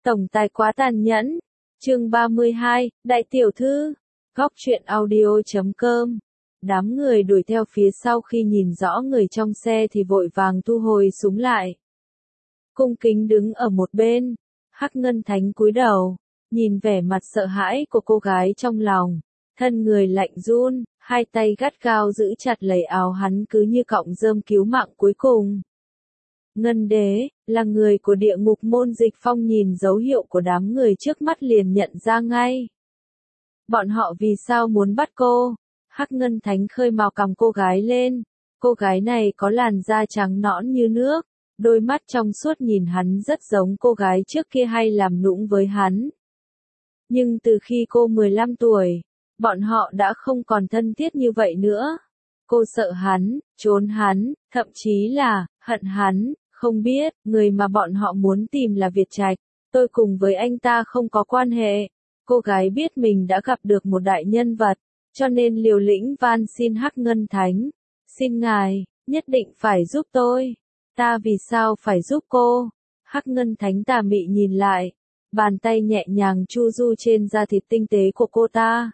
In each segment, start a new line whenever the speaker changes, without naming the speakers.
Tổng tài quá tàn nhẫn. Chương 32, Đại tiểu thư. Góc truyện audio.com. Đám người đuổi theo phía sau khi nhìn rõ người trong xe thì vội vàng thu hồi súng lại. Cung Kính đứng ở một bên, Hắc Ngân Thánh cúi đầu, nhìn vẻ mặt sợ hãi của cô gái trong lòng, thân người lạnh run, hai tay gắt gao giữ chặt lấy áo hắn cứ như cọng rơm cứu mạng cuối cùng. Ngân Đế, là người của địa ngục môn Dịch Phong nhìn dấu hiệu của đám người trước mắt liền nhận ra ngay. Bọn họ vì sao muốn bắt cô? Hắc Ngân Thánh khơi mào cằm cô gái lên. Cô gái này có làn da trắng nõn như nước, đôi mắt trong suốt nhìn hắn rất giống cô gái trước kia hay làm nũng với hắn. Nhưng từ khi cô 15 tuổi, bọn họ đã không còn thân thiết như vậy nữa. Cô sợ hắn, trốn hắn, thậm chí là hận hắn. Không biết, người mà bọn họ muốn tìm là Việt Trạch, tôi cùng với anh ta không có quan hệ. Cô gái biết mình đã gặp được một đại nhân vật, cho nên liều lĩnh van xin Hắc Ngân Thánh. Xin ngài, nhất định phải giúp tôi. Ta vì sao phải giúp cô? Hắc Ngân Thánh tà mị nhìn lại, bàn tay nhẹ nhàng chu du trên da thịt tinh tế của cô ta.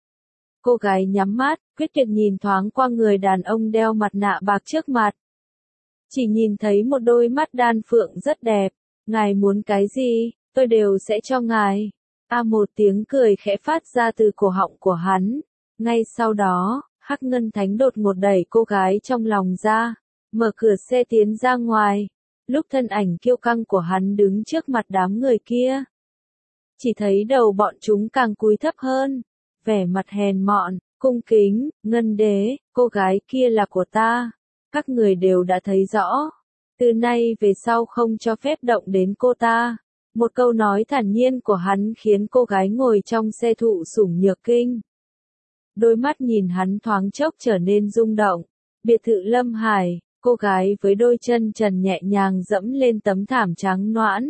Cô gái nhắm mắt, quyết tuyệt nhìn thoáng qua người đàn ông đeo mặt nạ bạc trước mặt. Chỉ nhìn thấy một đôi mắt đan phượng rất đẹp. Ngài muốn cái gì, tôi đều sẽ cho ngài. Một tiếng cười khẽ phát ra từ cổ họng của hắn. Ngay sau đó, Hắc Ngân Thánh đột ngột đẩy cô gái trong lòng ra, mở cửa xe tiến ra ngoài. Lúc thân ảnh kiêu căng của hắn đứng trước mặt đám người kia, chỉ thấy đầu bọn chúng càng cúi thấp hơn, vẻ mặt hèn mọn, cung kính. Ngân Đế, cô gái kia là của ta. Các người đều đã thấy rõ. Từ nay về sau không cho phép động đến cô ta. Một câu nói thản nhiên của hắn khiến cô gái ngồi trong xe thụ sủng nhược kinh. Đôi mắt nhìn hắn thoáng chốc trở nên rung động. Biệt thự Lâm Hải, cô gái với đôi chân trần nhẹ nhàng dẫm lên tấm thảm trắng nõn.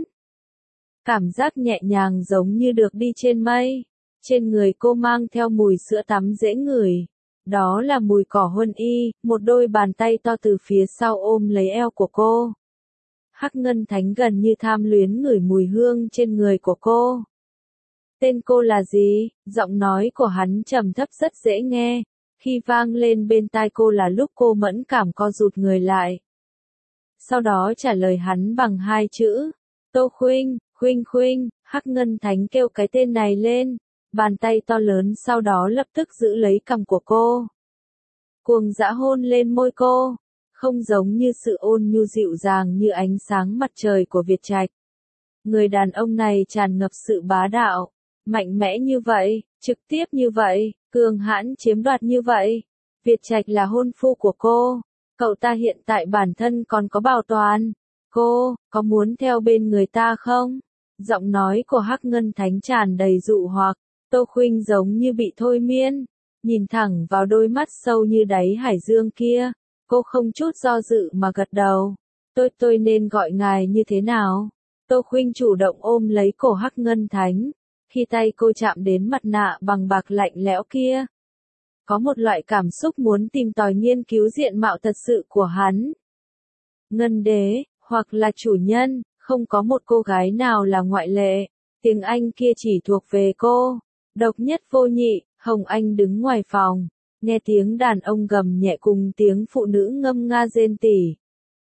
Cảm giác nhẹ nhàng giống như được đi trên mây. Trên người cô mang theo mùi sữa tắm dễ ngửi. Đó là mùi cỏ huân y, một đôi bàn tay to từ phía sau ôm lấy eo của cô. Hắc Ngân Thánh gần như tham luyến ngửi mùi hương trên người của cô. Tên cô là gì? Giọng nói của hắn trầm thấp rất dễ nghe. Khi vang lên bên tai cô là lúc cô mẫn cảm co rụt người lại. Sau đó trả lời hắn bằng hai chữ. Tô Khuynh, Khuynh Khuynh. Hắc Ngân Thánh kêu cái tên này lên. Bàn tay to lớn sau đó lập tức giữ lấy cằm của cô. Cuồng dã hôn lên môi cô, không giống như sự ôn nhu dịu dàng như ánh sáng mặt trời của Việt Trạch. Người đàn ông này tràn ngập sự bá đạo, mạnh mẽ như vậy, trực tiếp như vậy, cường hãn chiếm đoạt như vậy. Việt Trạch là hôn phu của cô, cậu ta hiện tại bản thân còn có bảo toàn. Cô, có muốn theo bên người ta không? Giọng nói của Hắc Ngân Thánh tràn đầy dụ hoặc. Tô Khuynh giống như bị thôi miên, nhìn thẳng vào đôi mắt sâu như đáy hải dương kia, cô không chút do dự mà gật đầu. Tôi nên gọi ngài như thế nào? Tô Khuynh chủ động ôm lấy cổ Hắc Ngân Thánh, khi tay cô chạm đến mặt nạ bằng bạc lạnh lẽo kia. Có một loại cảm xúc muốn tìm tòi nghiên cứu diện mạo thật sự của hắn. Ngân Đế, hoặc là chủ nhân, không có một cô gái nào là ngoại lệ, tiếng Anh kia chỉ thuộc về cô. Độc nhất vô nhị. Hồng Anh đứng ngoài phòng, nghe tiếng đàn ông gầm nhẹ cùng tiếng phụ nữ ngâm nga rên tỉ.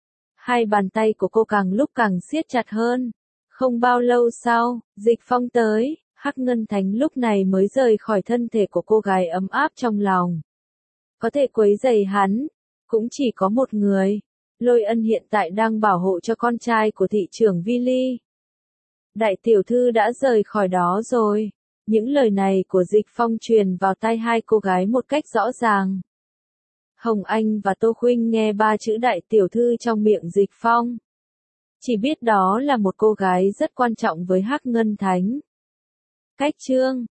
Hai bàn tay của cô càng lúc càng siết chặt hơn. Không bao lâu sau, Dịch Phong tới, Hắc Ngân Thánh lúc này mới rời khỏi thân thể của cô gái ấm áp trong lòng. Có thể quấy rầy hắn, cũng chỉ có một người. Lôi Ân hiện tại đang bảo hộ cho con trai của thị trưởng Vi Ly. Đại tiểu thư đã rời khỏi đó rồi. Những lời này của Dịch Phong truyền vào tai hai cô gái một cách rõ ràng. Hồng Anh và Tô Khuynh nghe ba chữ đại tiểu thư trong miệng Dịch Phong, chỉ biết đó là một cô gái rất quan trọng với Hắc Ngân Thánh. Cách chương